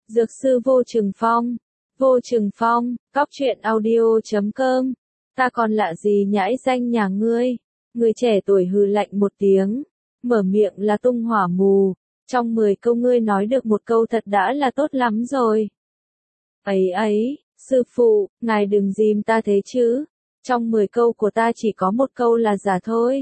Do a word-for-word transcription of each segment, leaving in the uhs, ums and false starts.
Dược sư Vô Trừng Phong. Vô Trừng Phong, cóc truyện audio chấm com. Ta còn lạ gì nhãi danh nhà ngươi? Người trẻ tuổi hừ lạnh một tiếng. Mở miệng là tung hỏa mù. Trong mười câu ngươi nói được một câu thật đã là tốt lắm rồi. Ấy ấy, sư phụ, ngài đừng dìm ta thế chứ. Trong mười câu của ta chỉ có một câu là giả thôi.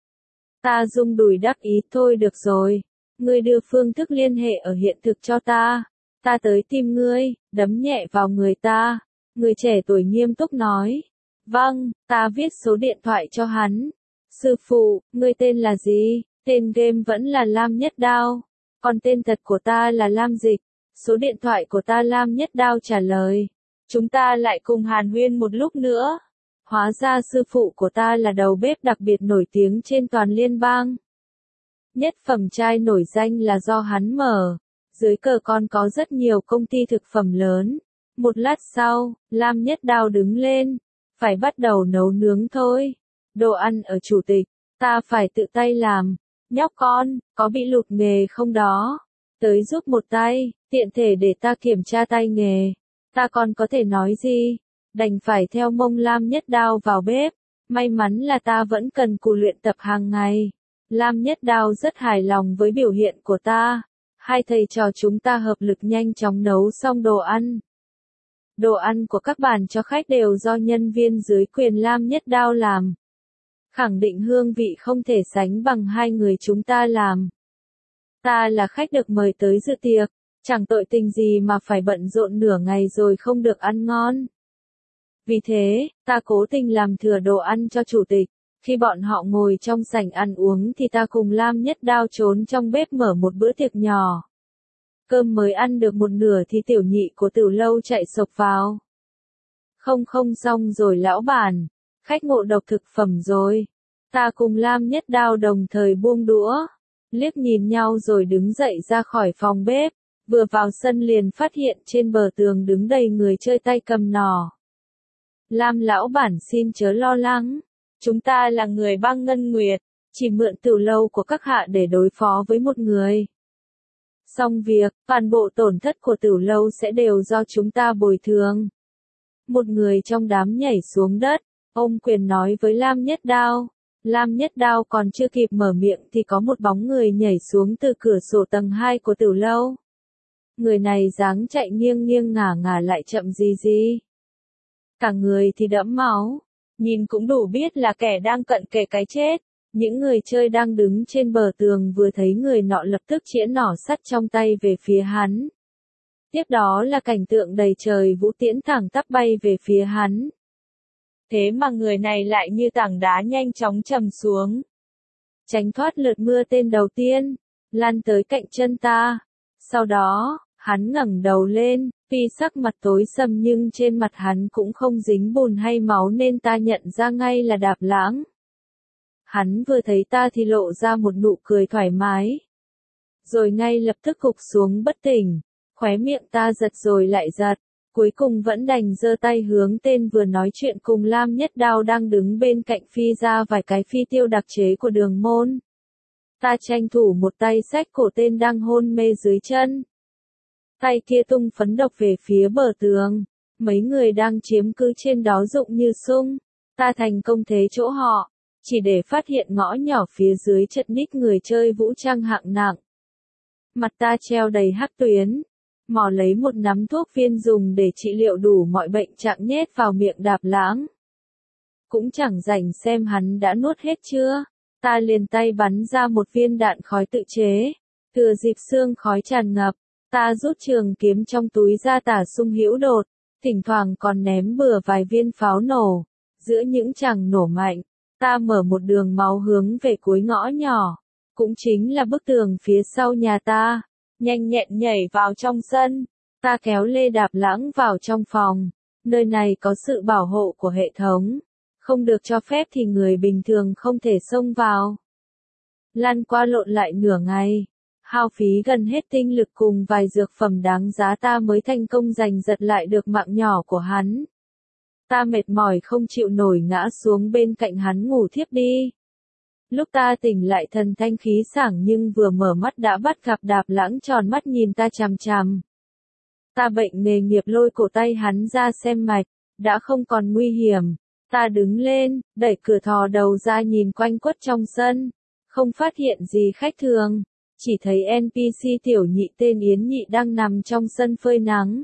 Ta rung đùi đáp ý thôi được rồi. Ngươi đưa phương thức liên hệ ở hiện thực cho ta. Ta tới tìm ngươi, đấm nhẹ vào người ta. Người trẻ tuổi nghiêm túc nói. Vâng, ta viết số điện thoại cho hắn. Sư phụ, ngươi tên là gì? Tên game vẫn là Lam Nhất Đao. Còn tên thật của ta là Lam Dịch. Số điện thoại của ta Lam Nhất Đao trả lời. Chúng ta lại cùng hàn huyên một lúc nữa. Hóa ra sư phụ của ta là đầu bếp đặc biệt nổi tiếng trên toàn liên bang. Nhất phẩm trai nổi danh là do hắn mở. Dưới cờ còn có rất nhiều công ty thực phẩm lớn. Một lát sau, Lam Nhất Đao đứng lên. Phải bắt đầu nấu nướng thôi. Đồ ăn ở chủ tịch, ta phải tự tay làm. Nhóc con, có bị lụt nghề không đó? Tới giúp một tay, tiện thể để ta kiểm tra tay nghề. Ta còn có thể nói gì? Đành phải theo mông Lam Nhất Đao vào bếp. May mắn là ta vẫn cần cù luyện tập hàng ngày. Lam Nhất Đao rất hài lòng với biểu hiện của ta. Hai thầy trò chúng ta hợp lực nhanh chóng nấu xong đồ ăn. Đồ ăn của các bàn cho khách đều do nhân viên dưới quyền Lam Nhất Đao làm. Khẳng định hương vị không thể sánh bằng hai người chúng ta làm. Ta là khách được mời tới dự tiệc, chẳng tội tình gì mà phải bận rộn nửa ngày rồi không được ăn ngon. Vì thế, ta cố tình làm thừa đồ ăn cho chủ tịch. Khi bọn họ ngồi trong sảnh ăn uống thì ta cùng Lam Nhất Đao trốn trong bếp mở một bữa tiệc nhỏ. Cơm mới ăn được một nửa thì tiểu nhị của Tiểu Lâu chạy sộc vào. Không không xong rồi lão bản, khách ngộ độc thực phẩm rồi. Ta cùng Lam Nhất Đao đồng thời buông đũa, liếc nhìn nhau rồi đứng dậy ra khỏi phòng bếp. Vừa vào sân liền phát hiện trên bờ tường đứng đầy người chơi tay cầm nỏ. Lam lão bản xin chớ lo lắng. Chúng ta là người bang Ngân Nguyệt, chỉ mượn Tiểu Lâu của các hạ để đối phó với một người. Xong việc, toàn bộ tổn thất của Tiểu Lâu sẽ đều do chúng ta bồi thường. Một người trong đám nhảy xuống đất, ôm quyền nói với Lam Nhất Đao. Lam Nhất Đao còn chưa kịp mở miệng thì có một bóng người nhảy xuống từ cửa sổ tầng hai của Tiểu Lâu. Người này dáng chạy nghiêng nghiêng ngả ngả lại chậm gì gì. Cả người thì đẫm máu. Nhìn cũng đủ biết là kẻ đang cận kề cái chết. Những người chơi đang đứng trên bờ tường vừa thấy người nọ lập tức chĩa nỏ sắt trong tay về phía hắn. Tiếp đó là cảnh tượng đầy trời vũ tiễn thẳng tắp bay về phía hắn. Thế mà người này lại như tảng đá nhanh chóng trầm xuống. Tránh thoát lượt mưa tên đầu tiên, lăn tới cạnh chân ta. Sau đó, hắn ngẩng đầu lên, tuy sắc mặt tối sầm nhưng trên mặt hắn cũng không dính bùn hay máu nên ta nhận ra ngay là Đạp Lãng. Hắn vừa thấy ta thì lộ ra một nụ cười thoải mái. Rồi ngay lập tức gục xuống bất tỉnh, khóe miệng ta giật rồi lại giật. Cuối cùng vẫn đành giơ tay hướng tên vừa nói chuyện cùng Lam Nhất Đao đang đứng bên cạnh phi ra vài cái phi tiêu đặc chế của Đường Môn. Ta tranh thủ một tay xách cổ tên đang hôn mê dưới chân. Tay kia tung phấn độc về phía bờ tường. Mấy người đang chiếm cứ trên đó rụng như sung. Ta thành công thế chỗ họ, chỉ để phát hiện ngõ nhỏ phía dưới chật ních người chơi vũ trang hạng nặng. Mặt ta treo đầy hắc tuyến. Mò lấy một nắm thuốc viên dùng để trị liệu đủ mọi bệnh trạng nhét vào miệng Đạp Lãng. Cũng chẳng rảnh xem hắn đã nuốt hết chưa. Ta liền tay bắn ra một viên đạn khói tự chế. Thừa dịp sương khói tràn ngập, ta rút trường kiếm trong túi ra tả sung hữu đột. Thỉnh thoảng còn ném bừa vài viên pháo nổ. Giữa những chàng nổ mạnh, ta mở một đường máu hướng về cuối ngõ nhỏ. Cũng chính là bức tường phía sau nhà ta. Nhanh nhẹn nhảy vào trong sân, ta kéo Lê Đạp Lãng vào trong phòng. Nơi này có sự bảo hộ của hệ thống, không được cho phép thì người bình thường không thể xông vào. Lăn qua lộn lại nửa ngày, hao phí gần hết tinh lực cùng vài dược phẩm đáng giá ta mới thành công giành giật lại được mạng nhỏ của hắn. Ta mệt mỏi không chịu nổi ngã xuống bên cạnh hắn ngủ thiếp đi. Lúc ta tỉnh lại thần thanh khí sảng nhưng vừa mở mắt đã bắt gặp Đạp Lãng tròn mắt nhìn ta chằm chằm. Ta bệnh nghề nghiệp lôi cổ tay hắn ra xem mạch, đã không còn nguy hiểm. Ta đứng lên, đẩy cửa thò đầu ra nhìn quanh quất trong sân, không phát hiện gì khách thường, chỉ thấy en pê xê tiểu nhị tên Yến Nhị đang nằm trong sân phơi nắng.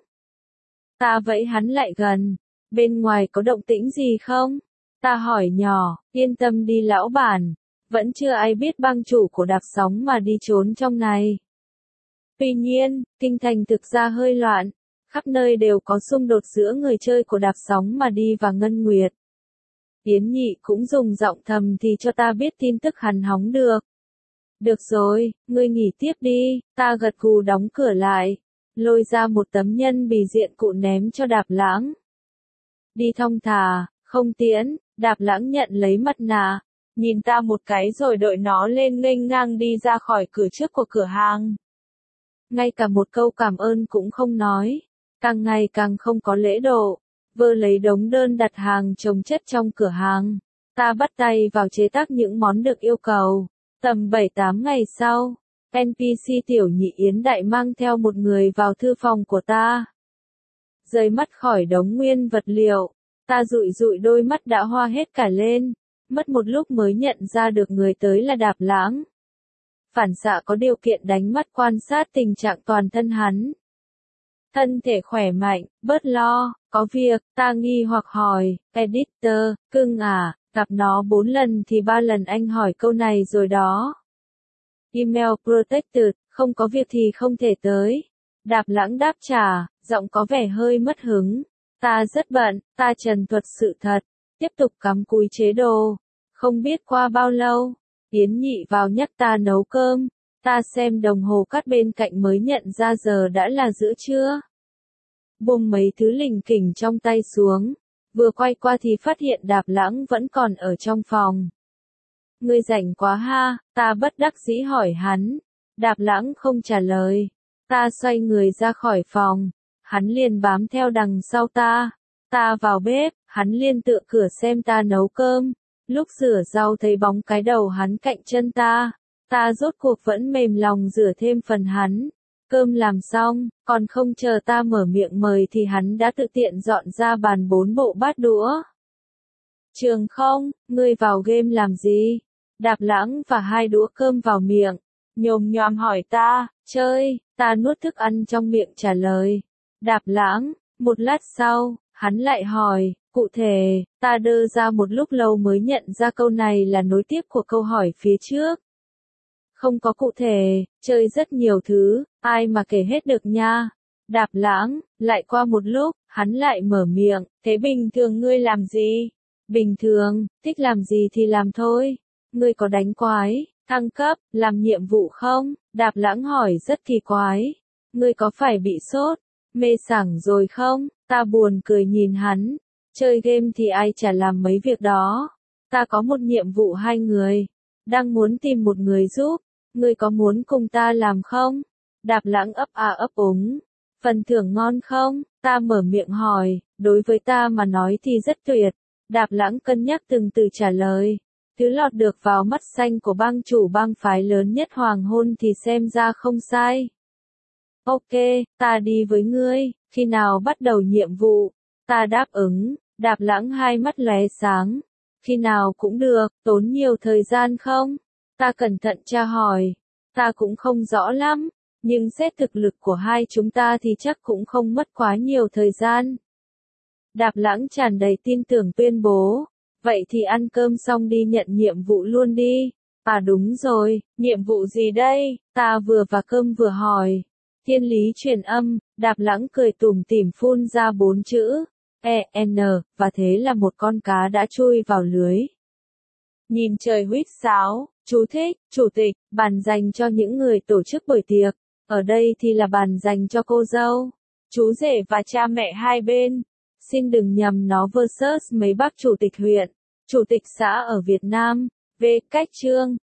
Ta vẫy hắn lại gần, bên ngoài có động tĩnh gì không? Ta hỏi nhỏ, yên tâm đi lão bản, vẫn chưa ai biết bang chủ của đạp sóng mà đi trốn trong này. Tuy nhiên, kinh thành thực ra hơi loạn, khắp nơi đều có xung đột giữa người chơi của đạp sóng mà đi và Ngân Nguyệt. Yến Nhị cũng dùng giọng thầm thì cho ta biết tin tức hắn hóng được. Được rồi, ngươi nghỉ tiếp đi, ta gật gù đóng cửa lại, lôi ra một tấm nhân bì diện cụ ném cho Đạp Lãng. Đi thong thả, không tiễn, Đạp Lãng nhận lấy mặt nạ, nhìn ta một cái rồi đội nó lên nghênh ngang đi ra khỏi cửa trước của cửa hàng. Ngay cả một câu cảm ơn cũng không nói, càng ngày càng không có lễ độ, vơ lấy đống đơn đặt hàng chồng chất trong cửa hàng. Ta bắt tay vào chế tác những món được yêu cầu. Tầm bảy tám ngày sau, en pê xê tiểu nhị Yến Đại mang theo một người vào thư phòng của ta. Rời mắt khỏi đống nguyên vật liệu, ta dụi dụi đôi mắt đã hoa hết cả lên, mất một lúc mới nhận ra được người tới là Đạp Lãng. Phản xạ có điều kiện đánh mắt quan sát tình trạng toàn thân hắn. Thân thể khỏe mạnh, bớt lo, có việc, ta nghi hoặc hỏi, editor, cưng à, gặp nó bốn lần thì ba lần anh hỏi câu này rồi đó. Email protected, không có việc thì không thể tới. Đạp Lãng đáp trả, giọng có vẻ hơi mất hứng. Ta rất bận, ta trần thuật sự thật, tiếp tục cắm cúi chế đồ. Không biết qua bao lâu, Yến Nhị vào nhắc ta nấu cơm. Ta xem đồng hồ cắt bên cạnh mới nhận ra giờ đã là giữa trưa. Buông mấy thứ lỉnh kỉnh trong tay xuống, vừa quay qua thì phát hiện Đạp Lãng vẫn còn ở trong phòng. Ngươi rảnh quá ha, ta bất đắc dĩ hỏi hắn. Đạp Lãng không trả lời. Ta xoay người ra khỏi phòng, hắn liền bám theo đằng sau ta. Ta vào bếp, hắn liền tựa cửa xem ta nấu cơm. Lúc rửa rau thấy bóng cái đầu hắn cạnh chân ta. Ta rốt cuộc vẫn mềm lòng rửa thêm phần hắn. Cơm làm xong, còn không chờ ta mở miệng mời thì hắn đã tự tiện dọn ra bàn bốn bộ bát đũa. Trường không, ngươi vào game làm gì? Đạp Lãng và hai đũa cơm vào miệng, nhồm nhòm hỏi ta, chơi, ta nuốt thức ăn trong miệng trả lời. Đạp Lãng, một lát sau, hắn lại hỏi, cụ thể, ta đơ ra một lúc lâu mới nhận ra câu này là nối tiếp của câu hỏi phía trước. Không có cụ thể, chơi rất nhiều thứ, ai mà kể hết được nha. Đạp Lãng, lại qua một lúc, hắn lại mở miệng, thế bình thường ngươi làm gì? Bình thường, thích làm gì thì làm thôi. Ngươi có đánh quái, thăng cấp, làm nhiệm vụ không? Đạp Lãng hỏi rất kỳ quái. Ngươi có phải bị sốt, mê sảng rồi không? Ta buồn cười nhìn hắn. Chơi game thì ai chả làm mấy việc đó. Ta có một nhiệm vụ hai người. Đang muốn tìm một người giúp. Ngươi có muốn cùng ta làm không? Đạp Lãng ấp à ấp úng. Phần thưởng ngon không? Ta mở miệng hỏi. Đối với ta mà nói thì rất tuyệt. Đạp Lãng cân nhắc từng từ trả lời. Thứ lọt được vào mắt xanh của bang chủ bang phái lớn nhất hoàng hôn thì xem ra không sai. Ok, ta đi với ngươi, khi nào bắt đầu nhiệm vụ? Ta đáp ứng. Đạp Lãng hai mắt lóe sáng. Khi nào cũng được, tốn nhiều thời gian không? Ta cẩn thận tra hỏi. Ta cũng không rõ lắm, nhưng xét thực lực của hai chúng ta thì chắc cũng không mất quá nhiều thời gian. Đạp Lãng tràn đầy tin tưởng tuyên bố. Vậy thì ăn cơm xong đi nhận nhiệm vụ luôn đi. À đúng rồi, nhiệm vụ gì đây? Ta vừa và cơm vừa hỏi. Thiên lý truyền âm, Đạp Lãng cười tủm tỉm phun ra bốn chữ. E N, và thế là một con cá đã chui vào lưới. Nhìn trời huýt sáo, chú thích, chủ tịch, bàn dành cho những người tổ chức buổi tiệc. Ở đây thì là bàn dành cho cô dâu, chú rể và cha mẹ hai bên. Xin đừng nhầm nó versus mấy bác chủ tịch huyện, chủ tịch xã ở Việt Nam. Về cách chương,